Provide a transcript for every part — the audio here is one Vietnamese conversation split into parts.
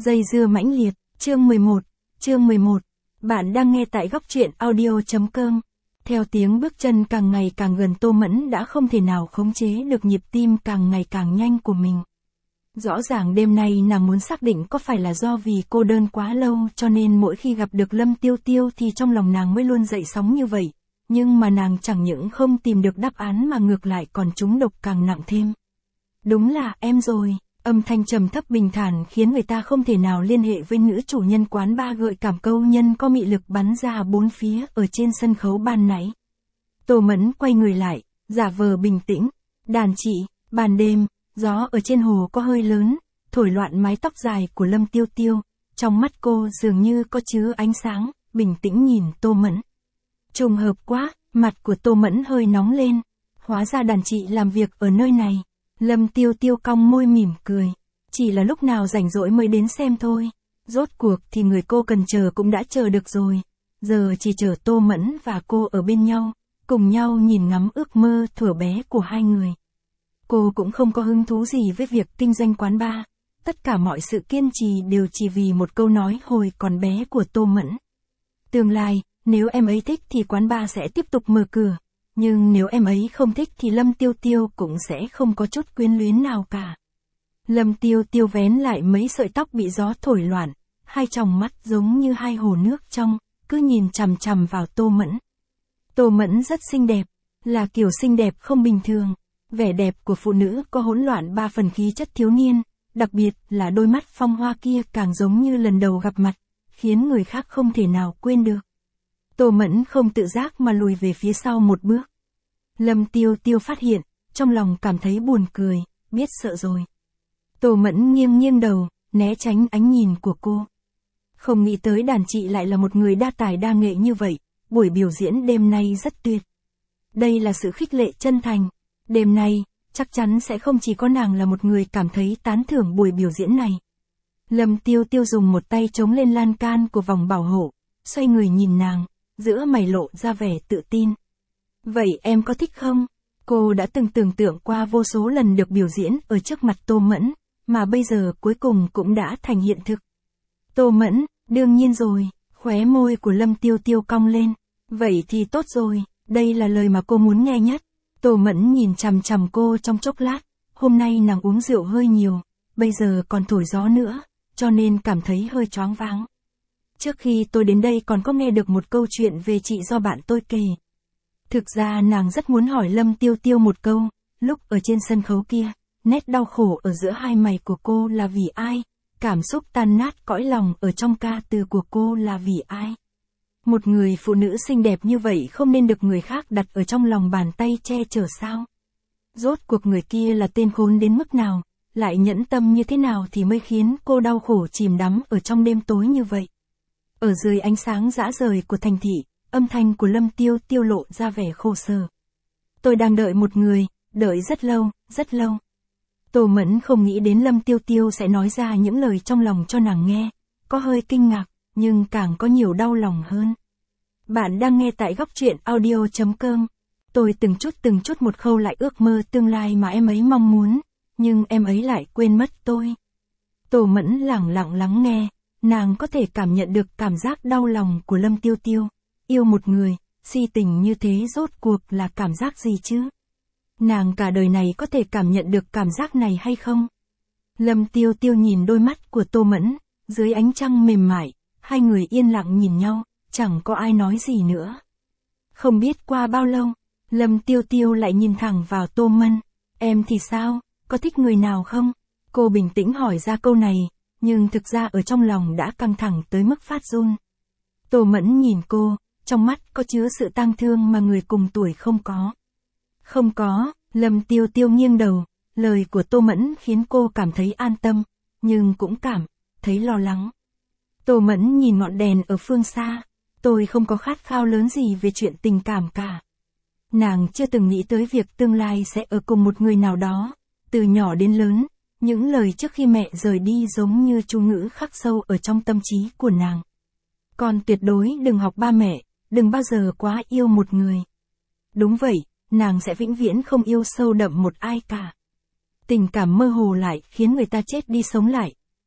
Dây dưa mãnh liệt, chương 11. Bạn đang nghe tại góc truyện audio.com. Theo tiếng bước chân càng ngày càng gần, Tô Mẫn đã không thể nào khống chế được nhịp tim càng ngày càng nhanh của mình. Rõ ràng đêm nay nàng muốn xác định có phải là do vì cô đơn quá lâu cho nên mỗi khi gặp được Lâm Tiêu Tiêu thì trong lòng nàng mới luôn dậy sóng như vậy. Nhưng mà nàng chẳng những không tìm được đáp án mà ngược lại còn trúng độc càng nặng thêm. Đúng là em rồi. Âm thanh trầm thấp bình thản khiến người ta không thể nào liên hệ với nữ chủ nhân quán bar gợi cảm câu nhân có mị lực bắn ra bốn phía ở trên sân khấu ban nãy. Tô Mẫn quay người lại, giả vờ bình tĩnh. Đàn chị, ban đêm, gió ở trên hồ có hơi lớn, thổi loạn mái tóc dài của Lâm Tiêu Tiêu. Trong mắt cô dường như có chứa ánh sáng, bình tĩnh nhìn Tô Mẫn. Trùng hợp quá, mặt của Tô Mẫn hơi nóng lên. Hóa ra đàn chị làm việc ở nơi này. Lâm Tiêu Tiêu cong môi mỉm cười. Chỉ là lúc nào rảnh rỗi mới đến xem thôi. Rốt cuộc thì người cô cần chờ cũng đã chờ được rồi. Giờ chỉ chờ Tô Mẫn và cô ở bên nhau, cùng nhau nhìn ngắm ước mơ thuở bé của hai người. Cô cũng không có hứng thú gì với việc kinh doanh quán bar. Tất cả mọi sự kiên trì đều chỉ vì một câu nói hồi còn bé của Tô Mẫn. Tương lai, nếu em ấy thích thì quán bar sẽ tiếp tục mở cửa. Nhưng nếu em ấy không thích thì Lâm Tiêu Tiêu cũng sẽ không có chút quyến luyến nào cả. Lâm Tiêu Tiêu vén lại mấy sợi tóc bị gió thổi loạn, hai tròng mắt giống như hai hồ nước trong, cứ nhìn chằm chằm vào Tô Mẫn. Tô Mẫn rất xinh đẹp, là kiểu xinh đẹp không bình thường. Vẻ đẹp của phụ nữ có hỗn loạn ba phần khí chất thiếu niên, đặc biệt là đôi mắt phong hoa kia càng giống như lần đầu gặp mặt, khiến người khác không thể nào quên được. Tô Mẫn không tự giác mà lùi về phía sau một bước. Lâm Tiêu Tiêu phát hiện, trong lòng cảm thấy buồn cười, biết sợ rồi. Tô Mẫn nghiêng đầu, né tránh ánh nhìn của cô. Không nghĩ tới đàn chị lại là một người đa tài đa nghệ như vậy, buổi biểu diễn đêm nay rất tuyệt. Đây là sự khích lệ chân thành. Đêm nay, chắc chắn sẽ không chỉ có nàng là một người cảm thấy tán thưởng buổi biểu diễn này. Lâm Tiêu Tiêu dùng một tay chống lên lan can của vòng bảo hộ, xoay người nhìn nàng, giữa mày lộ ra vẻ tự tin. Vậy em có thích không? Cô đã từng tưởng tượng qua vô số lần được biểu diễn ở trước mặt Tô Mẫn, mà bây giờ cuối cùng cũng đã thành hiện thực. Tô Mẫn, đương nhiên rồi, khóe môi của Lâm Tiêu Tiêu cong lên. Vậy thì tốt rồi, đây là lời mà cô muốn nghe nhất. Tô Mẫn nhìn chằm chằm cô trong chốc lát, hôm nay nàng uống rượu hơi nhiều, bây giờ còn thổi gió nữa, cho nên cảm thấy hơi choáng váng. Trước khi tôi đến đây còn có nghe được một câu chuyện về chị do bạn tôi kể. Thực ra nàng rất muốn hỏi Lâm Tiêu Tiêu một câu, lúc ở trên sân khấu kia, nét đau khổ ở giữa hai mày của cô là vì ai? Cảm xúc tan nát cõi lòng ở trong ca từ của cô là vì ai? Một người phụ nữ xinh đẹp như vậy không nên được người khác đặt ở trong lòng bàn tay che chở sao? Rốt cuộc người kia là tên khốn đến mức nào, lại nhẫn tâm như thế nào thì mới khiến cô đau khổ chìm đắm ở trong đêm tối như vậy? Ở dưới ánh sáng rã rời của thành thị, âm thanh của Lâm Tiêu Tiêu lộ ra vẻ khổ sở. Tôi đang đợi một người, đợi rất lâu, rất lâu. Tô Mẫn không nghĩ đến Lâm Tiêu Tiêu sẽ nói ra những lời trong lòng cho nàng nghe, có hơi kinh ngạc, nhưng càng có nhiều đau lòng hơn. Bạn đang nghe tại góc truyện audio.com. Tôi từng chút một khâu lại ước mơ tương lai mà em ấy mong muốn, nhưng em ấy lại quên mất tôi. Tô Mẫn lẳng lặng lắng nghe, nàng có thể cảm nhận được cảm giác đau lòng của Lâm Tiêu Tiêu. Yêu một người, si tình như thế rốt cuộc là cảm giác gì chứ? Nàng cả đời này có thể cảm nhận được cảm giác này hay không? Lâm Tiêu Tiêu nhìn đôi mắt của Tô Mẫn, dưới ánh trăng mềm mại, hai người yên lặng nhìn nhau, chẳng có ai nói gì nữa. Không biết qua bao lâu, Lâm Tiêu Tiêu lại nhìn thẳng vào Tô Mẫn. Em thì sao, có thích người nào không? Cô bình tĩnh hỏi ra câu này, nhưng thực ra ở trong lòng đã căng thẳng tới mức phát run. Tô Mẫn nhìn cô, trong mắt có chứa sự tang thương mà người cùng tuổi không có. Không có, Lâm Tiêu Tiêu nghiêng đầu, lời của Tô Mẫn khiến cô cảm thấy an tâm, nhưng cũng cảm thấy lo lắng. Tô Mẫn nhìn ngọn đèn ở phương xa, tôi không có khát khao lớn gì về chuyện tình cảm cả. Nàng chưa từng nghĩ tới việc tương lai sẽ ở cùng một người nào đó, từ nhỏ đến lớn, những lời trước khi mẹ rời đi giống như chú ngữ khắc sâu ở trong tâm trí của nàng. Con tuyệt đối đừng học ba mẹ, đừng bao giờ quá yêu một người. Đúng vậy, nàng sẽ vĩnh viễn không yêu sâu đậm một ai cả. Tình cảm mơ hồ lại khiến người ta chết đi sống lại,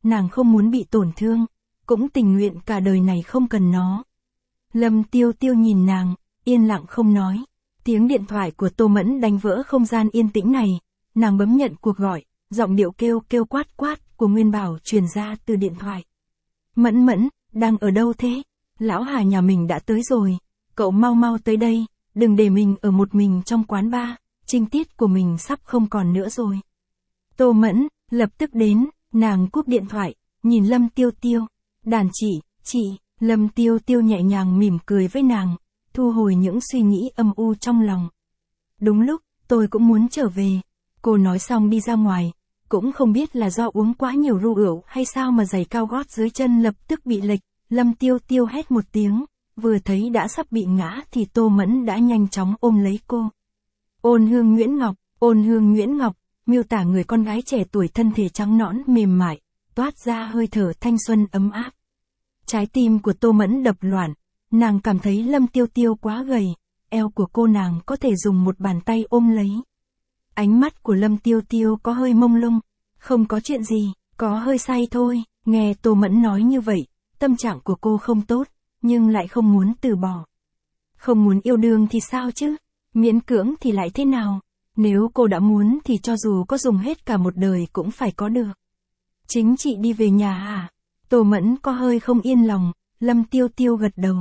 nàng không muốn bị tổn thương, cũng tình nguyện cả đời này không cần nó. Lâm Tiêu Tiêu nhìn nàng, yên lặng không nói. Tiếng điện thoại của Tô Mẫn đánh vỡ không gian yên tĩnh này, nàng bấm nhận cuộc gọi, giọng điệu kêu kêu quát quát của Nguyên Bảo truyền ra từ điện thoại. Mẫn Mẫn, đang ở đâu thế? Lão Hà nhà mình đã tới rồi, cậu mau mau tới đây, đừng để mình ở một mình trong quán bar, trinh tiết của mình sắp không còn nữa rồi. Tô Mẫn, lập tức đến, nàng cúp điện thoại, nhìn Lâm Tiêu Tiêu, đàn chị, Lâm Tiêu Tiêu nhẹ nhàng mỉm cười với nàng, thu hồi những suy nghĩ âm u trong lòng. Đúng lúc, tôi cũng muốn trở về, cô nói xong đi ra ngoài, cũng không biết là do uống quá nhiều rượu hay sao mà giày cao gót dưới chân lập tức bị lệch, Lâm Tiêu Tiêu hét một tiếng, vừa thấy đã sắp bị ngã thì Tô Mẫn đã nhanh chóng ôm lấy cô. Ôn Hương Nguyễn Ngọc, miêu tả người con gái trẻ tuổi thân thể trắng nõn mềm mại, toát ra hơi thở thanh xuân ấm áp. Trái tim của Tô Mẫn đập loạn, nàng cảm thấy Lâm Tiêu Tiêu quá gầy, eo của cô nàng có thể dùng một bàn tay ôm lấy. Ánh mắt của Lâm Tiêu Tiêu có hơi mông lung, không có chuyện gì, có hơi say thôi. Nghe Tô Mẫn nói như vậy, tâm trạng của cô không tốt, nhưng lại không muốn từ bỏ. Không muốn yêu đương thì sao chứ, miễn cưỡng thì lại thế nào, nếu cô đã muốn thì cho dù có dùng hết cả một đời cũng phải có được. Chính chị đi về nhà hả? Tô Mẫn có hơi không yên lòng, Lâm Tiêu Tiêu gật đầu.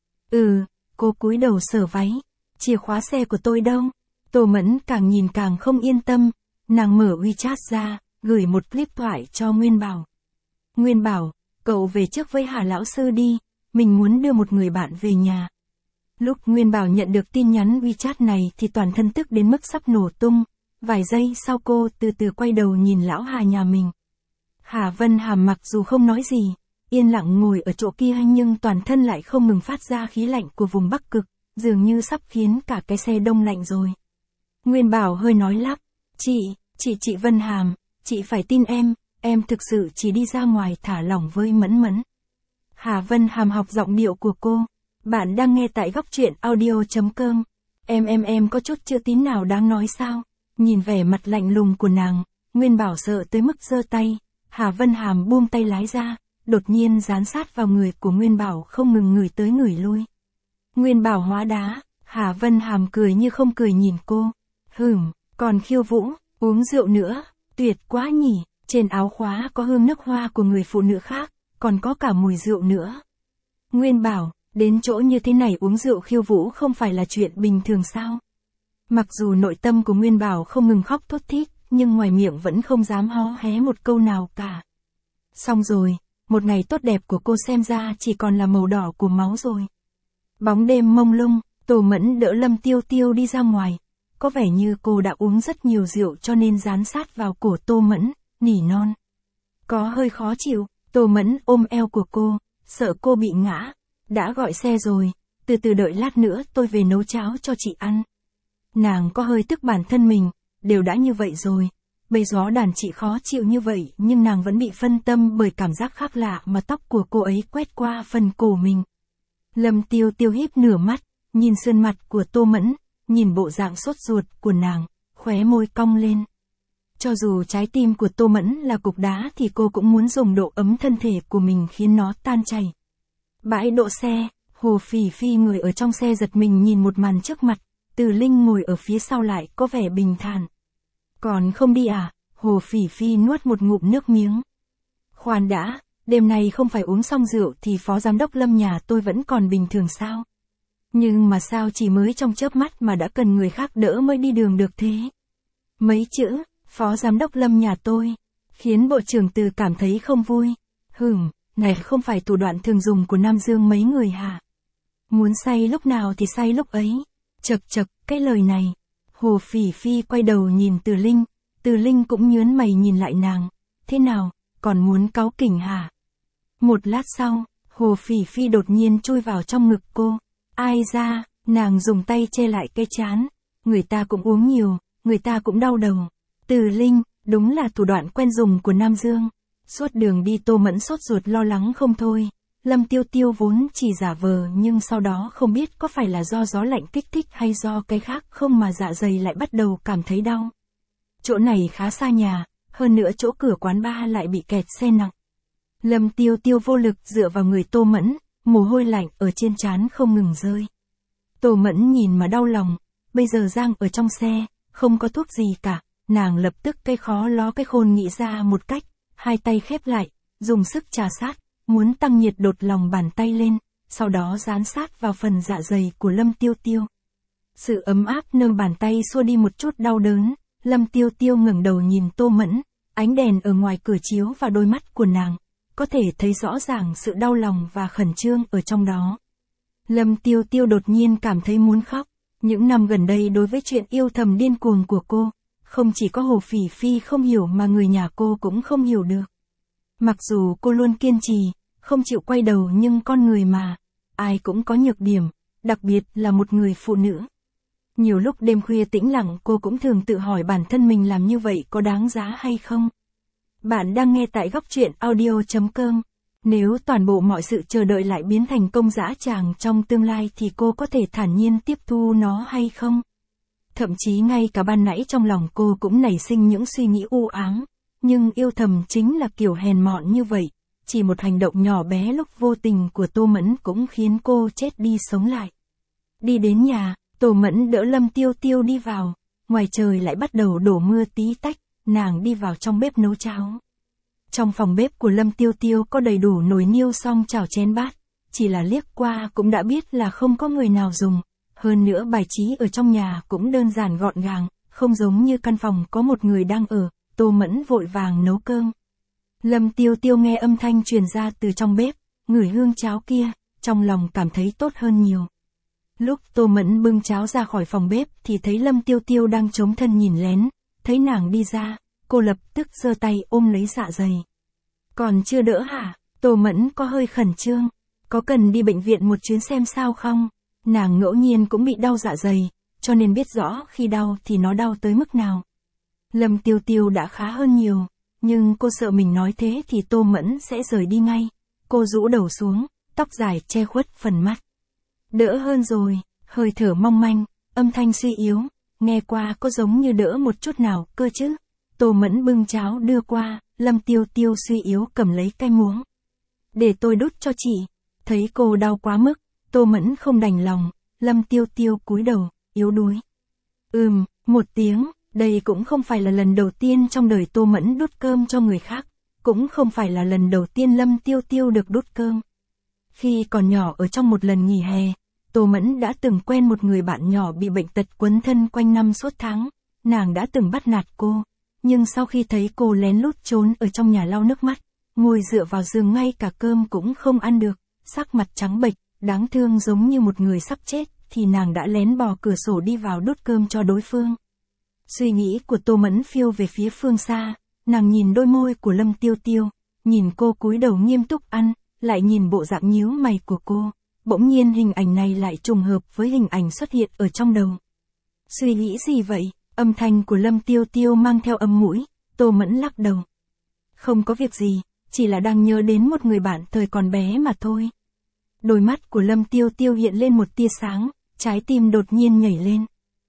Cô cúi đầu sờ váy, chìa khóa xe của tôi đâu? Tô Mẫn càng nhìn càng không yên tâm, nàng mở WeChat ra, gửi một clip thoại cho Nguyên Bảo. Nguyên Bảo, cậu về trước với Hà lão sư đi, mình muốn đưa một người bạn về nhà. Lúc Nguyên Bảo nhận được tin nhắn WeChat này thì toàn thân tức đến mức sắp nổ tung, vài giây sau cô từ từ quay đầu nhìn lão Hà nhà mình. Hà Vân Hàm mặc dù không nói gì, yên lặng ngồi ở chỗ kia nhưng toàn thân lại không ngừng phát ra khí lạnh của vùng Bắc Cực, dường như sắp khiến cả cái xe đông lạnh rồi. Nguyên Bảo hơi nói lắp, chị Vân Hàm, chị phải tin em thực sự chỉ đi ra ngoài thả lỏng với Mẫn Mẫn. Hà Vân Hàm học giọng điệu của cô, bạn đang nghe tại góc truyện audio.com. Em có chút chưa tín nào đáng nói sao? Nhìn vẻ mặt lạnh lùng của nàng, Nguyên Bảo sợ tới mức giơ tay, Hà Vân Hàm buông tay lái ra, đột nhiên dán sát vào người của Nguyên Bảo không ngừng ngửi tới ngửi lui. Nguyên Bảo hóa đá, Hà Vân Hàm cười như không cười nhìn cô. Còn khiêu vũ, uống rượu nữa, tuyệt quá nhỉ, trên áo khóa có hương nước hoa của người phụ nữ khác, còn có cả mùi rượu nữa. Nguyên Bảo, đến chỗ như thế này uống rượu khiêu vũ không phải là chuyện bình thường sao? Mặc dù nội tâm của Nguyên Bảo không ngừng khóc thút thít, nhưng ngoài miệng vẫn không dám hó hé một câu nào cả. Xong rồi, một ngày tốt đẹp của cô xem ra chỉ còn là màu đỏ của máu rồi. Bóng đêm mông lung, Tô Mẫn đỡ Lâm Tiêu Tiêu đi ra ngoài. Có vẻ như cô đã uống rất nhiều rượu cho nên dán sát vào cổ Tô Mẫn, nỉ non. Có hơi khó chịu, Tô Mẫn ôm eo của cô, sợ cô bị ngã. Đã gọi xe rồi, từ từ đợi lát nữa tôi về nấu cháo cho chị ăn. Nàng có hơi tức bản thân mình, đều đã như vậy rồi. Bây giờ đàn chị khó chịu như vậy nhưng nàng vẫn bị phân tâm bởi cảm giác khác lạ mà tóc của cô ấy quét qua phần cổ mình. Lâm Tiêu Tiêu híp nửa mắt, nhìn sườn mặt của Tô Mẫn, nhìn bộ dạng sốt ruột của nàng, khóe môi cong lên. Cho dù trái tim của Tô Mẫn là cục đá thì cô cũng muốn dùng độ ấm thân thể của mình khiến nó tan chảy. Bãi đỗ xe, Hồ Phỉ Phi người ở trong xe giật mình nhìn một màn trước mặt, Từ Linh ngồi ở phía sau lại có vẻ bình thản. Còn không đi à? Hồ Phỉ Phi nuốt một ngụm nước miếng. Khoan đã, đêm nay không phải uống xong rượu thì phó giám đốc Lâm nhà tôi vẫn còn bình thường sao? Nhưng mà sao chỉ mới trong chớp mắt mà đã cần người khác đỡ mới đi đường được thế? Mấy chữ, phó giám đốc Lâm nhà tôi, khiến bộ trưởng Từ cảm thấy không vui. Này không phải thủ đoạn thường dùng của Nam Dương mấy người hả? Muốn say lúc nào thì say lúc ấy. Chậc, cái lời này. Hồ Phỉ Phi quay đầu nhìn Từ Linh cũng nhớn mày nhìn lại nàng. Thế nào, còn muốn cáu kỉnh hả? Một lát sau, Hồ Phỉ Phi đột nhiên chui vào trong ngực cô. Ai ra, nàng dùng tay che lại cái trán. Người ta cũng uống nhiều, người ta cũng đau đầu. Từ Linh, đúng là thủ đoạn quen dùng của Nam Dương. Suốt đường đi Tô Mẫn sốt ruột lo lắng không thôi. Lâm Tiêu Tiêu vốn chỉ giả vờ nhưng sau đó không biết có phải là do gió lạnh kích thích hay do cái khác không mà dạ dày lại bắt đầu cảm thấy đau. Chỗ này khá xa nhà, hơn nữa chỗ cửa quán bar lại bị kẹt xe nặng. Lâm Tiêu Tiêu vô lực dựa vào người Tô Mẫn, mồ hôi lạnh ở trên trán không ngừng rơi. Tô Mẫn nhìn mà đau lòng, bây giờ Giang ở trong xe, không có thuốc gì cả, nàng lập tức cái khó ló cái khôn nghĩ ra một cách, hai tay khép lại, dùng sức trà sát, muốn tăng nhiệt đột lòng bàn tay lên, sau đó dán sát vào phần dạ dày của Lâm Tiêu Tiêu. Sự ấm áp nâng bàn tay xua đi một chút đau đớn, Lâm Tiêu Tiêu ngẩng đầu nhìn Tô Mẫn, ánh đèn ở ngoài cửa chiếu vào đôi mắt của nàng, có thể thấy rõ ràng sự đau lòng và khẩn trương ở trong đó. Lâm Tiêu Tiêu đột nhiên cảm thấy muốn khóc, những năm gần đây đối với chuyện yêu thầm điên cuồng của cô, không chỉ có Hồ Phỉ Phi không hiểu mà người nhà cô cũng không hiểu được. Mặc dù cô luôn kiên trì, không chịu quay đầu nhưng con người mà, ai cũng có nhược điểm, đặc biệt là một người phụ nữ. Nhiều lúc đêm khuya tĩnh lặng cô cũng thường tự hỏi bản thân mình làm như vậy có đáng giá hay không. Bạn đang nghe tại góc truyện audio.com. Nếu toàn bộ mọi sự chờ đợi lại biến thành công dã tràng trong tương lai thì cô có thể thản nhiên tiếp thu nó hay không? Thậm chí ngay cả ban nãy trong lòng cô cũng nảy sinh những suy nghĩ u ám, nhưng yêu thầm chính là kiểu hèn mọn như vậy, chỉ một hành động nhỏ bé lúc vô tình của Tô Mẫn cũng khiến cô chết đi sống lại. Đi đến nhà, Tô Mẫn đỡ Lâm Tiêu Tiêu đi vào, ngoài trời lại bắt đầu đổ mưa tí tách, nàng đi vào trong bếp nấu cháo. Trong phòng bếp của Lâm Tiêu Tiêu có đầy đủ nồi niêu xong chảo chén bát, chỉ là liếc qua cũng đã biết là không có người nào dùng, hơn nữa bài trí ở trong nhà cũng đơn giản gọn gàng, không giống như căn phòng có một người đang ở. Tô Mẫn vội vàng nấu cơm. Lâm Tiêu Tiêu nghe âm thanh truyền ra từ trong bếp, ngửi hương cháo kia, trong lòng cảm thấy tốt hơn nhiều. Lúc Tô Mẫn bưng cháo ra khỏi phòng bếp thì thấy Lâm Tiêu Tiêu đang chống thân nhìn lén, thấy nàng đi ra, cô lập tức giơ tay ôm lấy dạ dày. Còn chưa đỡ hả? Tô Mẫn có hơi khẩn trương, có cần đi bệnh viện một chuyến xem sao không? Nàng ngẫu nhiên cũng bị đau dạ dày, cho nên biết rõ khi đau thì nó đau tới mức nào. Lâm Tiêu Tiêu đã khá hơn nhiều, nhưng cô sợ mình nói thế thì Tô Mẫn sẽ rời đi ngay. Cô rũ đầu xuống, tóc dài che khuất phần mắt. Đỡ hơn rồi, hơi thở mong manh, âm thanh suy yếu, nghe qua có giống như đỡ một chút nào cơ chứ. Tô Mẫn bưng cháo đưa qua, Lâm Tiêu Tiêu suy yếu cầm lấy cái muỗng. Để tôi đút cho chị. Thấy cô đau quá mức, Tô Mẫn không đành lòng, Lâm Tiêu Tiêu cúi đầu, yếu đuối. Một tiếng. Đây cũng không phải là lần đầu tiên trong đời Tô Mẫn đút cơm cho người khác, cũng không phải là lần đầu tiên Lâm Tiêu Tiêu được đút cơm. Khi còn nhỏ ở trong một lần nghỉ hè, Tô Mẫn đã từng quen một người bạn nhỏ bị bệnh tật quấn thân quanh năm suốt tháng, nàng đã từng bắt nạt cô, nhưng sau khi thấy cô lén lút trốn ở trong nhà lau nước mắt, ngồi dựa vào giường ngay cả cơm cũng không ăn được, sắc mặt trắng bệch, đáng thương giống như một người sắp chết, thì nàng đã lén bò cửa sổ đi vào đút cơm cho đối phương. Suy nghĩ của Tô Mẫn phiêu về phía phương xa, nàng nhìn đôi môi của Lâm Tiêu Tiêu, nhìn cô cúi đầu nghiêm túc ăn, lại nhìn bộ dạng nhíu mày của cô, bỗng nhiên hình ảnh này lại trùng hợp với hình ảnh xuất hiện ở trong đầu. Suy nghĩ gì vậy? Âm thanh của Lâm Tiêu Tiêu mang theo âm mũi, Tô Mẫn lắc đầu. Không có việc gì, chỉ là đang nhớ đến một người bạn thời còn bé mà thôi. Đôi mắt của Lâm Tiêu Tiêu hiện lên một tia sáng, trái tim đột nhiên nhảy lên.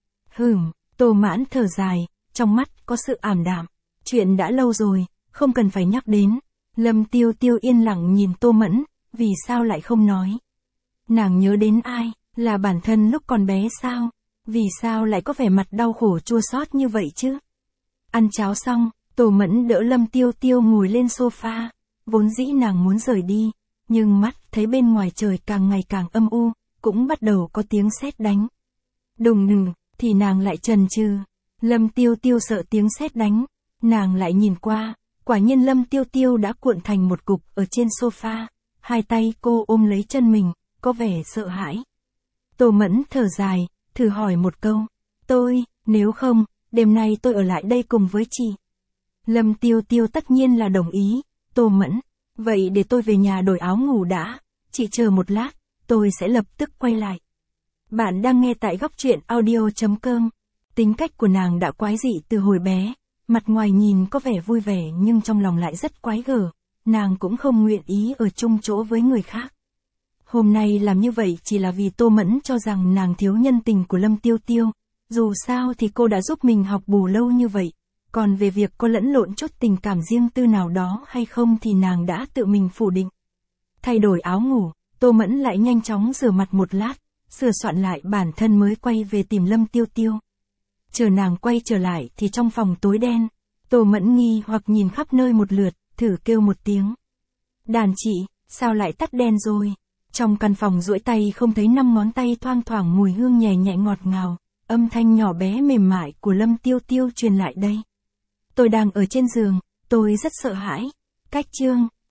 Tô Mãn thở dài, trong mắt có sự ảm đạm. Chuyện đã lâu rồi, không cần phải nhắc đến. Lâm Tiêu Tiêu yên lặng nhìn Tô Mẫn, vì sao lại không nói? Nàng nhớ đến ai? Là bản thân lúc còn bé sao? Vì sao lại có vẻ mặt đau khổ chua xót như vậy chứ? Ăn cháo xong, Tô Mẫn đỡ Lâm Tiêu Tiêu ngồi lên sofa. Vốn dĩ nàng muốn rời đi, nhưng mắt thấy bên ngoài trời càng ngày càng âm u, cũng bắt đầu có tiếng sét đánh. Đùng đùng. Thì nàng lại chần chừ. Lâm Tiêu Tiêu sợ tiếng sét đánh, nàng lại nhìn qua, quả nhiên Lâm Tiêu Tiêu đã cuộn thành một cục ở trên sofa, hai tay cô ôm lấy chân mình, có vẻ sợ hãi. Tô Mẫn thở dài, thử hỏi một câu, nếu không, đêm nay tôi ở lại đây cùng với chị. Lâm Tiêu Tiêu tất nhiên là đồng ý. Tô Mẫn, vậy để tôi về nhà đổi áo ngủ đã, chị chờ một lát, tôi sẽ lập tức quay lại. Bạn đang nghe tại góc truyện audio.com. Tính cách của nàng đã quái dị từ hồi bé, mặt ngoài nhìn có vẻ vui vẻ nhưng trong lòng lại rất quái gở, nàng cũng không nguyện ý ở chung chỗ với người khác. Hôm nay làm như vậy chỉ là vì Tô Mẫn cho rằng nàng thiếu nhân tình của Lâm Tiêu Tiêu, dù sao thì cô đã giúp mình học bù lâu như vậy, Còn về việc có lẫn lộn chút tình cảm riêng tư nào đó hay không thì nàng đã tự mình phủ định. Thay đổi áo ngủ, Tô Mẫn lại nhanh chóng rửa mặt một lát, sửa soạn lại bản thân mới quay về tìm Lâm Tiêu Tiêu. Chờ nàng quay trở lại thì trong phòng tối đen, Tô Mẫn nghi hoặc nhìn khắp nơi một lượt, thử kêu một tiếng. Đàn chị, sao lại tắt đèn rồi? Trong căn phòng duỗi tay không thấy 5 ngón tay thoang thoảng mùi hương nhẹ nhẹ ngọt ngào, âm thanh nhỏ bé mềm mại của Lâm Tiêu Tiêu truyền lại đây. Tôi đang ở trên giường, tôi rất sợ hãi. Cách chương